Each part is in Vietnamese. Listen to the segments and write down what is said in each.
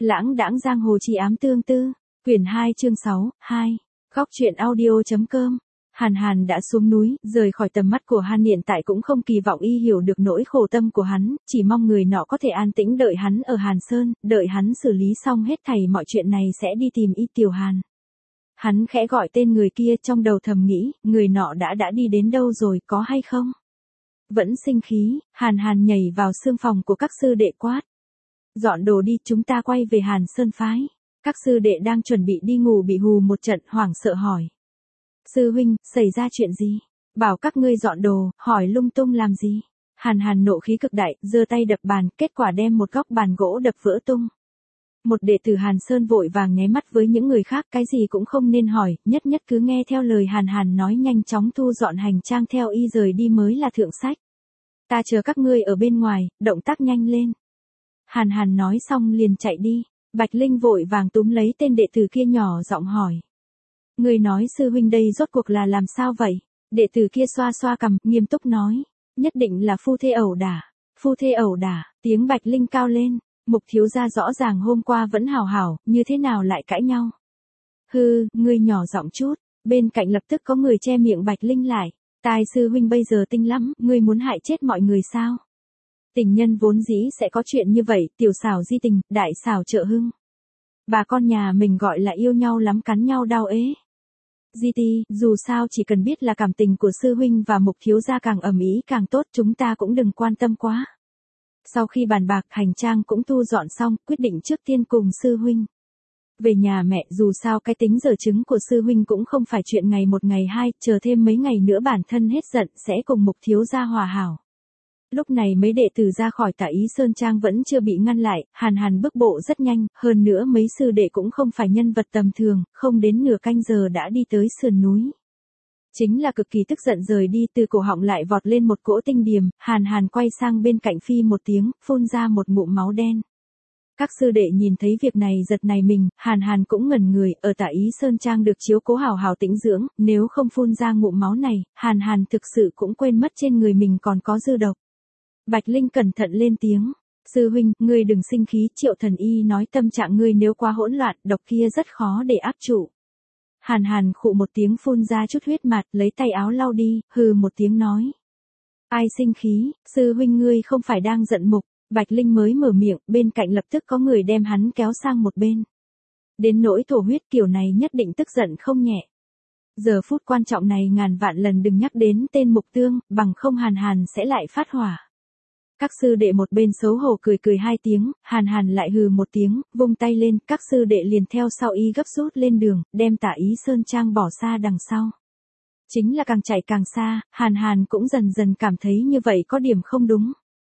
Lãng đãng giang hồ chi ám tương tư, quyển 2 chương 6, 2. Góc truyện audio.com. Hàn đã xuống núi, rời khỏi tầm mắt của hắn, hiện tại cũng không kỳ vọng y hiểu được nỗi khổ tâm của hắn, chỉ mong người nọ có thể an tĩnh đợi hắn ở Hàn Sơn, đợi hắn xử lý xong hết thảy mọi chuyện này sẽ đi tìm y Tiểu Hàn. Hắn khẽ gọi tên người kia, trong đầu thầm nghĩ, người nọ đã đi đến đâu rồi, có hay không? Vẫn sinh khí, Hàn nhảy vào xương phòng của các sư đệ quát. Dọn đồ đi, chúng ta quay về Hàn Sơn phái. Các sư đệ đang chuẩn bị đi ngủ bị hù một trận, hoảng sợ hỏi. Sư huynh, xảy ra chuyện gì? Bảo các ngươi dọn đồ, hỏi lung tung làm gì? Hàn nộ khí cực đại, giơ tay đập bàn, kết quả đem một góc bàn gỗ đập vỡ tung. Một đệ tử Hàn Sơn vội vàng nháy mắt với những người khác, cái gì cũng không nên hỏi, nhất cứ nghe theo lời Hàn nói, nhanh chóng thu dọn hành trang theo y rời đi mới là thượng sách. Ta chờ các ngươi ở bên ngoài, động tác nhanh lên. Hàn nói xong liền chạy đi. Bạch Linh vội vàng túm lấy tên đệ tử kia, nhỏ giọng hỏi. Người nói sư huynh đây rốt cuộc là làm sao vậy? Đệ tử kia xoa xoa cằm, nghiêm túc nói. Nhất định là phu thê ẩu đả. Phu thê ẩu đả, tiếng Bạch Linh cao lên. Mục thiếu gia rõ ràng hôm qua vẫn hào hảo, như thế nào lại cãi nhau? Hừ, ngươi nhỏ giọng chút. Bên cạnh lập tức có người che miệng Bạch Linh lại. Tai sư huynh bây giờ tinh lắm, ngươi muốn hại chết mọi người sao? Tình nhân vốn dĩ sẽ có chuyện như vậy, tiểu xảo di tình, đại xảo trợ hưng. Bà con nhà mình gọi là yêu nhau lắm, cắn nhau đau ế. Di ti, dù sao chỉ cần biết là cảm tình của sư huynh và mục thiếu gia càng ầm ĩ càng tốt, chúng ta cũng đừng quan tâm quá. Sau khi bàn bạc, hành trang cũng thu dọn xong, quyết định trước tiên cùng sư huynh về nhà mẹ, dù sao cái tính giờ chứng của sư huynh cũng không phải chuyện ngày một ngày hai, chờ thêm mấy ngày nữa bản thân hết giận sẽ cùng mục thiếu gia hòa hảo. Lúc này mấy đệ tử ra khỏi Tả Ý Sơn Trang vẫn chưa bị ngăn lại, Hàn bước bộ rất nhanh, hơn nữa mấy sư đệ cũng không phải nhân vật tầm thường, không đến nửa canh giờ đã đi tới sườn núi. Chính là cực kỳ tức giận rời đi, từ cổ họng lại vọt lên một cỗ tinh điềm, Hàn quay sang bên cạnh phi một tiếng, phun ra một ngụm máu đen. Các sư đệ nhìn thấy việc này giật nảy mình, Hàn cũng ngẩn người, ở Tả Ý Sơn Trang được chiếu cố hảo hảo tĩnh dưỡng, nếu không phun ra ngụm máu này, Hàn thực sự cũng quên mất trên người mình còn có dư độc. Bạch Linh cẩn thận lên tiếng. Sư huynh, ngươi đừng sinh khí, Triệu Thần Y nói tâm trạng ngươi nếu quá hỗn loạn, độc kia rất khó để áp trụ. Hàn khụ một tiếng phun ra chút huyết mạt, lấy tay áo lau đi, hừ một tiếng nói. Ai sinh khí, sư huynh ngươi không phải đang giận mục. Bạch Linh mới mở miệng, bên cạnh lập tức có người đem hắn kéo sang một bên. Đến nỗi thổ huyết kiểu này nhất định tức giận không nhẹ. Giờ phút quan trọng này ngàn vạn lần đừng nhắc đến tên Mục Tương, bằng không Hàn sẽ lại phát hỏa. Các sư đệ một bên xấu hổ cười hai tiếng, Hàn lại hừ một tiếng, vung tay lên, các sư đệ liền theo sau y gấp rút lên đường, đem Tả Ý Sơn Trang bỏ xa đằng sau. Chính là càng chạy càng xa, Hàn cũng dần cảm thấy như vậy có điểm không đúng.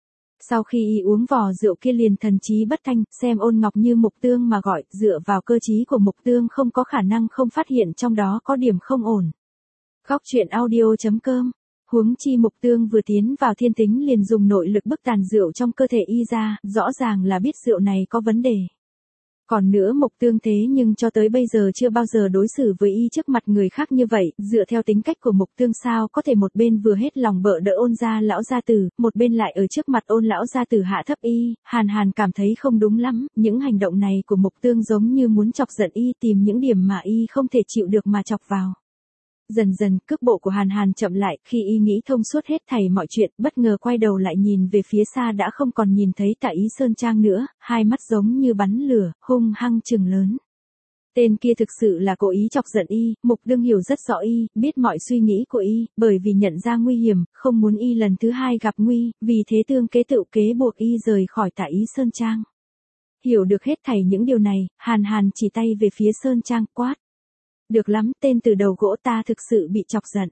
Sau khi y uống vò rượu kia liền thần trí bất thanh, xem Ôn Ngọc Như Mục Tương mà gọi, dựa vào cơ trí của Mục Tương không có khả năng không phát hiện trong đó có điểm không ổn. Góc truyện audio.com. Huống chi Mục Tương vừa tiến vào thiên tính liền dùng nội lực bức tàn rượu trong cơ thể y ra, rõ ràng là biết rượu này có vấn đề. Còn nữa Mục Tương thế nhưng cho tới bây giờ chưa bao giờ đối xử với y trước mặt người khác như vậy, dựa theo tính cách của Mục Tương sao có thể một bên vừa hết lòng bợ đỡ Ôn gia lão gia tử, một bên lại ở trước mặt Ôn lão gia tử hạ thấp y. Hàn cảm thấy không đúng lắm, những hành động này của Mục Tương giống như muốn chọc giận y, tìm những điểm mà y không thể chịu được mà chọc vào. Dần cước bộ của Hàn chậm lại, khi y nghĩ thông suốt hết thảy mọi chuyện, bất ngờ quay đầu lại nhìn về phía xa đã không còn nhìn thấy Tả Ý Sơn Trang nữa, hai mắt giống như bắn lửa, hung hăng trừng lớn. Tên kia thực sự là cố ý chọc giận y, Mục Tương hiểu rất rõ y, biết mọi suy nghĩ của y, bởi vì nhận ra nguy hiểm, không muốn y lần thứ hai gặp nguy, vì thế tương kế tự kế buộc y rời khỏi Tả Ý Sơn Trang. Hiểu được hết thảy những điều này, Hàn chỉ tay về phía Sơn Trang quát. Được lắm, tên từ đầu gỗ ta thực sự bị chọc giận.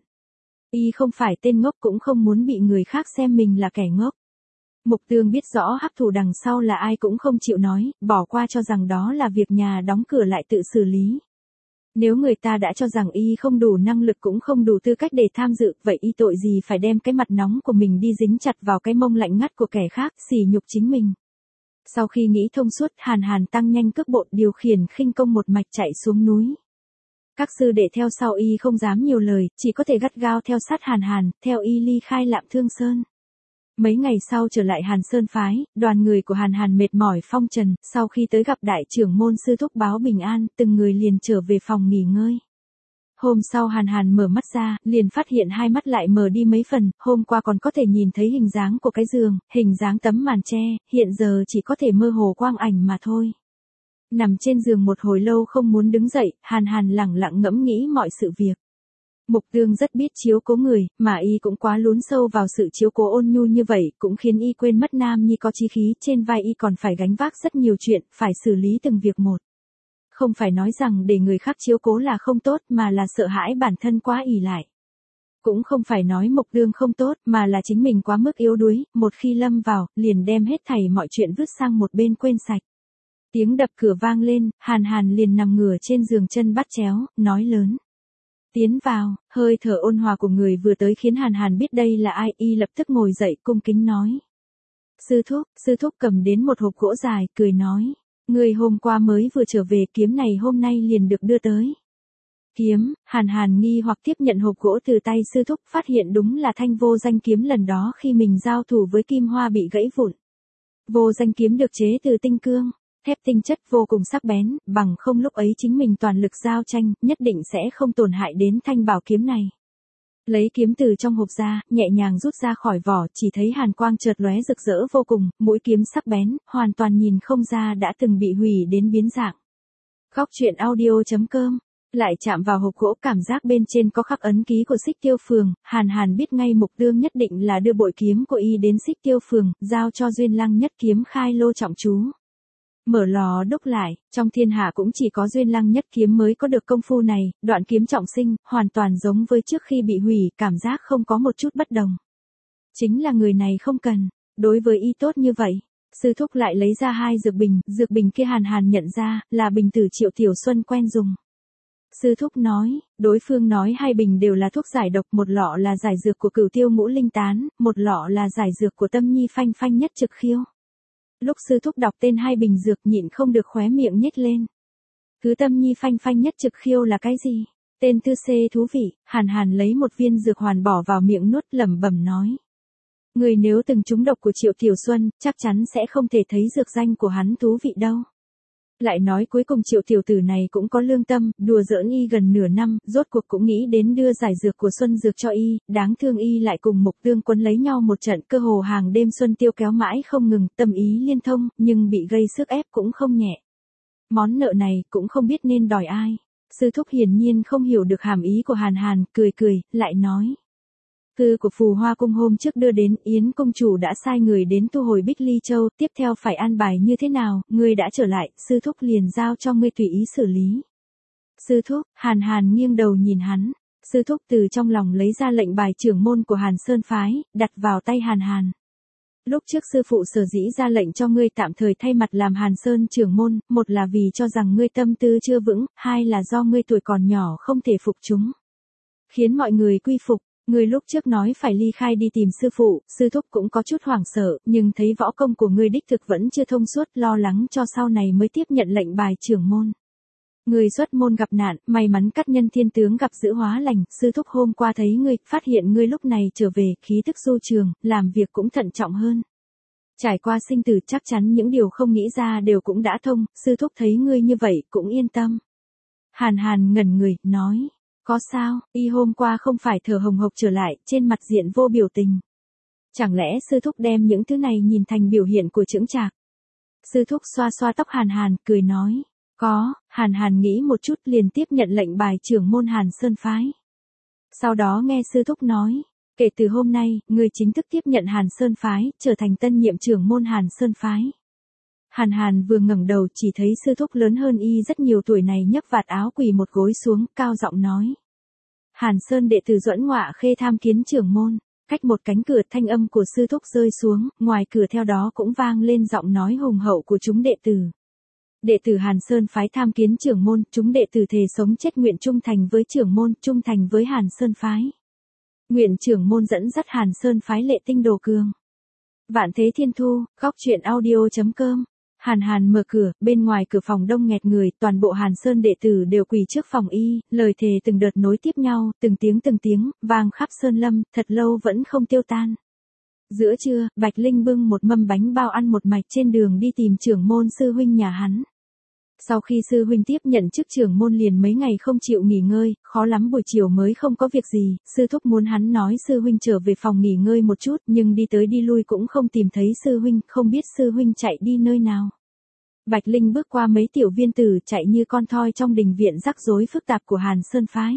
Y không phải tên ngốc cũng không muốn bị người khác xem mình là kẻ ngốc. Mục Tương biết rõ hắc thủ đằng sau là ai cũng không chịu nói, bỏ qua cho rằng đó là việc nhà đóng cửa lại tự xử lý. Nếu người ta đã cho rằng y không đủ năng lực cũng không đủ tư cách để tham dự, vậy y tội gì phải đem cái mặt nóng của mình đi dính chặt vào cái mông lạnh ngắt của kẻ khác, sỉ nhục chính mình. Sau khi nghĩ thông suốt, Hàn tăng nhanh cước bộ, điều khiển khinh công một mạch chạy xuống núi. Các sư đệ theo sau y không dám nhiều lời, chỉ có thể gắt gao theo sát Hàn, theo y ly khai Lạm Thương Sơn. Mấy ngày sau trở lại Hàn Sơn phái, đoàn người của Hàn Hàn mệt mỏi phong trần, sau khi tới gặp đại trưởng môn sư thúc báo bình an, từng người liền trở về phòng nghỉ ngơi. Hôm sau Hàn Hàn mở mắt ra, liền phát hiện hai mắt lại mờ đi mấy phần, hôm qua còn có thể nhìn thấy hình dáng của cái giường, hình dáng tấm màn tre, hiện giờ chỉ có thể mơ hồ quang ảnh mà thôi. Nằm trên giường một hồi lâu không muốn đứng dậy, Hàn Hàn lẳng lặng ngẫm nghĩ mọi sự việc. Mục Tương rất biết chiếu cố người, mà y cũng quá lún sâu vào sự chiếu cố ôn nhu như vậy, cũng khiến y quên mất Nam Nhi có chí khí, trên vai y còn phải gánh vác rất nhiều chuyện, phải xử lý từng việc một. Không phải nói rằng để người khác chiếu cố là không tốt, mà là sợ hãi bản thân quá ỷ lại. Cũng không phải nói Mục Tương không tốt, mà là chính mình quá mức yếu đuối, một khi lâm vào, liền đem hết thảy mọi chuyện vứt sang một bên quên sạch. Tiếng đập cửa vang lên, Hàn Hàn liền nằm ngửa trên giường chân bắt chéo, nói lớn. Tiến vào, hơi thở ôn hòa của người vừa tới khiến Hàn Hàn biết đây là ai, y lập tức ngồi dậy cung kính nói. Sư thúc cầm đến một hộp gỗ dài, cười nói. Người hôm qua mới vừa trở về, kiếm này hôm nay liền được đưa tới. Kiếm, Hàn Hàn nghi hoặc tiếp nhận hộp gỗ từ tay sư thúc, phát hiện đúng là thanh vô danh kiếm lần đó khi mình giao thủ với Kim Hoa bị gãy vụn. Vô danh kiếm được chế từ tinh cương, thép tinh chất vô cùng sắc bén, bằng không lúc ấy chính mình toàn lực giao tranh, nhất định sẽ không tổn hại đến thanh bảo kiếm này. Lấy kiếm từ trong hộp ra, nhẹ nhàng rút ra khỏi vỏ, chỉ thấy hàn quang chợt lóe rực rỡ vô cùng, mũi kiếm sắc bén, hoàn toàn nhìn không ra đã từng bị hủy đến biến dạng. Góc truyện audio.com. Lại chạm vào hộp gỗ, cảm giác bên trên có khắc ấn ký của Xích Tiêu Phường, Hàn Hàn biết ngay Mục Tương nhất định là đưa bội kiếm của y đến Xích Tiêu Phường, giao cho Duyên Lăng Nhất Kiếm khai lô trọng chú. Mở lò đúc lại, trong thiên hạ cũng chỉ có Duyên Lăng Nhất Kiếm mới có được công phu này, đoạn kiếm trọng sinh, hoàn toàn giống với trước khi bị hủy, cảm giác không có một chút bất đồng. Chính là người này không cần, đối với y tốt như vậy. Sư thúc lại lấy ra 2 dược bình kia Hàn Hàn nhận ra, là bình tử Triệu Tiểu Xuân quen dùng. Sư thúc nói, đối phương nói 2 bình đều là thuốc giải độc, một lọ là giải dược của Cửu Tiêu Ngũ Linh Tán, một lọ là giải dược của Tâm Nhi Phanh Phanh Nhất Trực Khiêu. Lúc sư thúc đọc tên 2 bình dược nhịn không được khóe miệng nhếch lên. Cứ Tâm Nhi Phanh Phanh Nhất Trực Khiêu là cái gì? Tên tư xê thú vị, Hàn Hàn lấy một viên dược hoàn bỏ vào miệng nuốt, lẩm bẩm nói. Người nếu từng trúng độc của Triệu Tiểu Xuân, chắc chắn sẽ không thể thấy dược danh của hắn thú vị đâu. Lại nói cuối cùng Triệu tiểu tử này cũng có lương tâm, đùa giỡn y gần nửa năm, rốt cuộc cũng nghĩ đến đưa giải dược của Xuân Dược cho y, đáng thương y lại cùng Mục Tương quấn lấy nhau một trận, cơ hồ hàng đêm Xuân Tiêu kéo mãi không ngừng, tâm ý liên thông, nhưng bị gây sức ép cũng không nhẹ. Món nợ này cũng không biết nên đòi ai. Sư thúc hiển nhiên không hiểu được hàm ý của Hàn Hàn, cười, lại nói. Thư của Phù Hoa Cung hôm trước đưa đến, Yến công chủ đã sai người đến thu hồi Bích Ly Châu, tiếp theo phải an bài như thế nào, ngươi đã trở lại, sư thúc liền giao cho ngươi tùy ý xử lý. Sư thúc, Hàn Hàn nghiêng đầu nhìn hắn, sư thúc từ trong lòng lấy ra lệnh bài trưởng môn của Hàn Sơn phái, đặt vào tay Hàn Hàn. Lúc trước sư phụ sở dĩ ra lệnh cho ngươi tạm thời thay mặt làm Hàn Sơn trưởng môn, một là vì cho rằng ngươi tâm tư chưa vững, hai là do ngươi tuổi còn nhỏ không thể phục chúng. Khiến mọi người quy phục. Ngươi lúc trước nói phải ly khai đi tìm sư phụ, sư thúc cũng có chút hoảng sợ, nhưng thấy võ công của ngươi đích thực vẫn chưa thông suốt, lo lắng cho sau này mới tiếp nhận lệnh bài trưởng môn. Ngươi xuất môn gặp nạn, may mắn cắt nhân thiên tướng gặp giữ hóa lành, sư thúc hôm qua thấy ngươi, phát hiện ngươi lúc này trở về, khí tức du trường, làm việc cũng thận trọng hơn. Trải qua sinh tử chắc chắn những điều không nghĩ ra đều cũng đã thông, sư thúc thấy ngươi như vậy cũng yên tâm. Hàn Hàn ngẩn người, nói. Có sao, y hôm qua không phải thở hồng hộc trở lại, trên mặt diện vô biểu tình. Chẳng lẽ sư thúc đem những thứ này nhìn thành biểu hiện của chững chạc? Sư thúc xoa xoa tóc Hàn Hàn, cười nói. Có, Hàn Hàn nghĩ một chút liền tiếp nhận lệnh bài trưởng môn Hàn Sơn phái. Sau đó nghe sư thúc nói, kể từ hôm nay, người chính thức tiếp nhận Hàn Sơn phái, trở thành tân nhiệm trưởng môn Hàn Sơn phái. Hàn Hàn vừa ngẩng đầu chỉ thấy sư thúc lớn hơn y rất nhiều tuổi này nhấc vạt áo quỳ một gối xuống, cao giọng nói. Hàn Sơn đệ tử Duẫn Ngọa Khê tham kiến trưởng môn, cách một cánh cửa thanh âm của sư thúc rơi xuống, ngoài cửa theo đó cũng vang lên giọng nói hùng hậu của chúng đệ tử. Đệ tử Hàn Sơn phái tham kiến trưởng môn, chúng đệ tử thề sống chết nguyện trung thành với trưởng môn, trung thành với Hàn Sơn phái. Nguyện trưởng môn dẫn dắt Hàn Sơn phái lệ tinh đồ cường. Vạn Thế Thiên Thu, góc truyện audio.com. Hàn Hàn mở cửa, bên ngoài cửa phòng đông nghẹt người, toàn bộ Hàn Sơn đệ tử đều quỳ trước phòng y, lời thề từng đợt nối tiếp nhau, từng tiếng, vang khắp sơn lâm, thật lâu vẫn không tiêu tan. Giữa trưa, Bạch Linh bưng một mâm bánh bao ăn một mạch trên đường đi tìm trưởng môn sư huynh nhà hắn. Sau khi sư huynh tiếp nhận chức trưởng môn liền mấy ngày không chịu nghỉ ngơi, khó lắm buổi chiều mới không có việc gì, sư thúc muốn hắn nói sư huynh trở về phòng nghỉ ngơi một chút, nhưng đi tới đi lui cũng không tìm thấy sư huynh, không biết sư huynh chạy đi nơi nào. Bạch Linh bước qua mấy tiểu viên tử chạy như con thoi trong đình viện rắc rối phức tạp của Hàn Sơn Phái.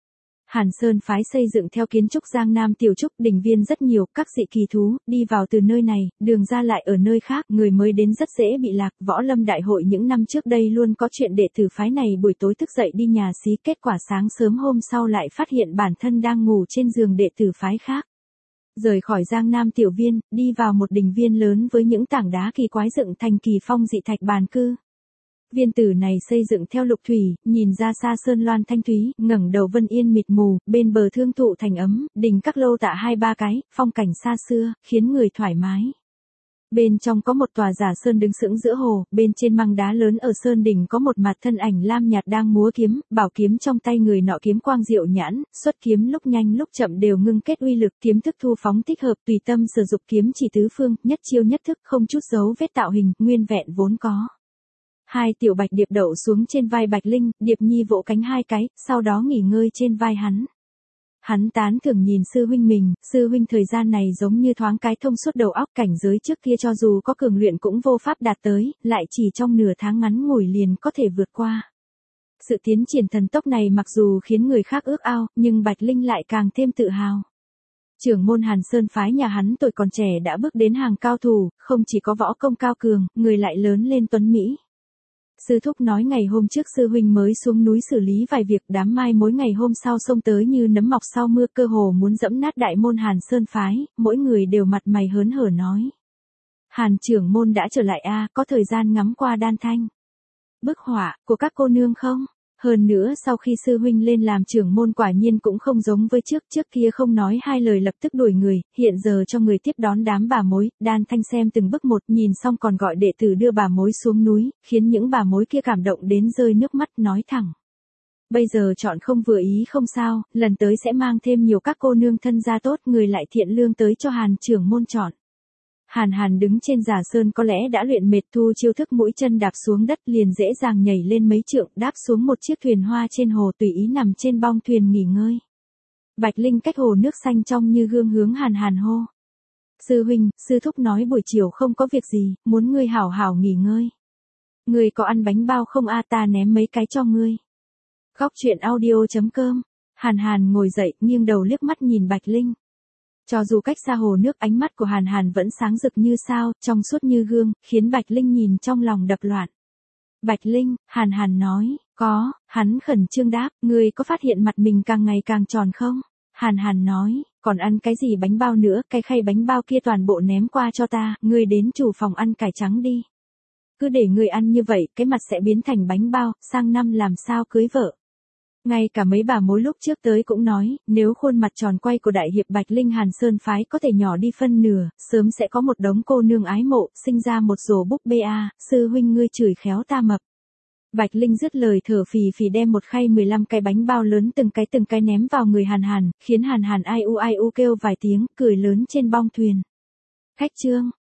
Hàn Sơn Phái xây dựng theo kiến trúc Giang Nam tiểu trúc, đình viên rất nhiều, các dị kỳ thú, đi vào từ nơi này, đường ra lại ở nơi khác, người mới đến rất dễ bị lạc. Võ lâm đại hội những năm trước đây luôn có chuyện đệ tử phái này buổi tối thức dậy đi nhà xí, kết quả sáng sớm hôm sau lại phát hiện bản thân đang ngủ trên giường đệ tử phái khác. Rời khỏi Giang Nam tiểu viên, đi vào một đình viên lớn với những tảng đá kỳ quái dựng thành kỳ phong dị thạch bàn cư. Viên tử này xây dựng theo lục thủy, nhìn ra xa sơn loan thanh thúy, ngẩng đầu vân yên mịt mù, bên bờ thương thụ thành ấm, đình các lô tạ 2-3 cái, phong cảnh xa xưa, khiến người thoải mái. Bên trong có một tòa giả sơn đứng sững giữa hồ, bên trên măng đá lớn ở sơn đỉnh có một mặt thân ảnh lam nhạt đang múa kiếm, bảo kiếm trong tay người nọ kiếm quang diệu nhãn, xuất kiếm lúc nhanh lúc chậm đều ngưng kết uy lực, kiếm thức thu phóng thích hợp, tùy tâm sử dụng kiếm chỉ tứ phương, nhất chiêu nhất thức, không chút dấu vết tạo hình, nguyên vẹn vốn có. Hai tiểu bạch điệp đậu xuống trên vai Bạch Linh, Điệp Nhi vỗ cánh 2 cái, sau đó nghỉ ngơi trên vai hắn. Hắn tán thưởng nhìn sư huynh mình, sư huynh thời gian này giống như thoáng cái thông suốt đầu óc, cảnh giới trước kia cho dù có cường luyện cũng vô pháp đạt tới, lại chỉ trong nửa tháng ngắn ngủi liền có thể vượt qua. Sự tiến triển thần tốc này mặc dù khiến người khác ước ao, nhưng Bạch Linh lại càng thêm tự hào. Trưởng môn Hàn Sơn Phái nhà hắn tuổi còn trẻ đã bước đến hàng cao thủ, không chỉ có võ công cao cường, người lại lớn lên tuấn mỹ. Sư thúc nói ngày hôm trước sư huynh mới xuống núi xử lý vài việc, đám mai mối ngày hôm sau xông tới như nấm mọc sau mưa, cơ hồ muốn dẫm nát đại môn Hàn Sơn Phái, mỗi người đều mặt mày hớn hở nói. Hàn trưởng môn đã trở lại có thời gian ngắm qua đan thanh bức họa của các cô nương không? Hơn nữa sau khi sư huynh lên làm trưởng môn quả nhiên cũng không giống với trước kia không nói hai lời lập tức đuổi người, hiện giờ cho người tiếp đón đám bà mối, đan thanh xem từng bức một, nhìn xong còn gọi đệ tử đưa bà mối xuống núi, khiến những bà mối kia cảm động đến rơi nước mắt, nói thẳng. Bây giờ chọn không vừa ý không sao, lần tới sẽ mang thêm nhiều các cô nương thân gia tốt, người lại thiện lương tới cho Hàn trưởng môn chọn. Hàn đứng trên giả sơn có lẽ đã luyện mệt, thu chiêu thức mũi chân đạp xuống đất liền dễ dàng nhảy lên mấy trượng, đáp xuống một chiếc thuyền hoa trên hồ, tùy ý nằm trên bong thuyền nghỉ ngơi. Bạch Linh cách hồ nước xanh trong như gương hướng Hàn hô. Sư huynh, sư thúc nói buổi chiều không có việc gì, muốn ngươi hảo hảo nghỉ ngơi. Ngươi có ăn bánh bao không ta ném mấy cái cho ngươi. Góc truyện audio.com. Hàn ngồi dậy, nghiêng đầu liếc mắt nhìn Bạch Linh. Cho dù cách xa hồ nước, ánh mắt của Hàn vẫn sáng rực như sao, trong suốt như gương, khiến Bạch Linh nhìn trong lòng đập loạn. Bạch Linh, Hàn nói, có, hắn khẩn trương đáp, ngươi có phát hiện mặt mình càng ngày càng tròn không? Hàn nói, còn ăn cái gì bánh bao nữa, cái khay bánh bao kia toàn bộ ném qua cho ta, ngươi đến chủ phòng ăn cải trắng đi. Cứ để ngươi ăn như vậy, cái mặt sẽ biến thành bánh bao, sang năm làm sao cưới vợ. Ngay cả mấy bà mối lúc trước tới cũng nói, nếu khuôn mặt tròn quay của đại hiệp Bạch Linh Hàn Sơn Phái có thể nhỏ đi phân nửa, sớm sẽ có một đống cô nương ái mộ, sinh ra một rổ búp bê sư huynh ngươi chửi khéo ta mập. Bạch Linh dứt lời thở phì phì đem một khay 15 cái bánh bao lớn từng cái ném vào người Hàn, khiến Hàn ai u kêu vài tiếng, cười lớn trên bong thuyền. Khách trương,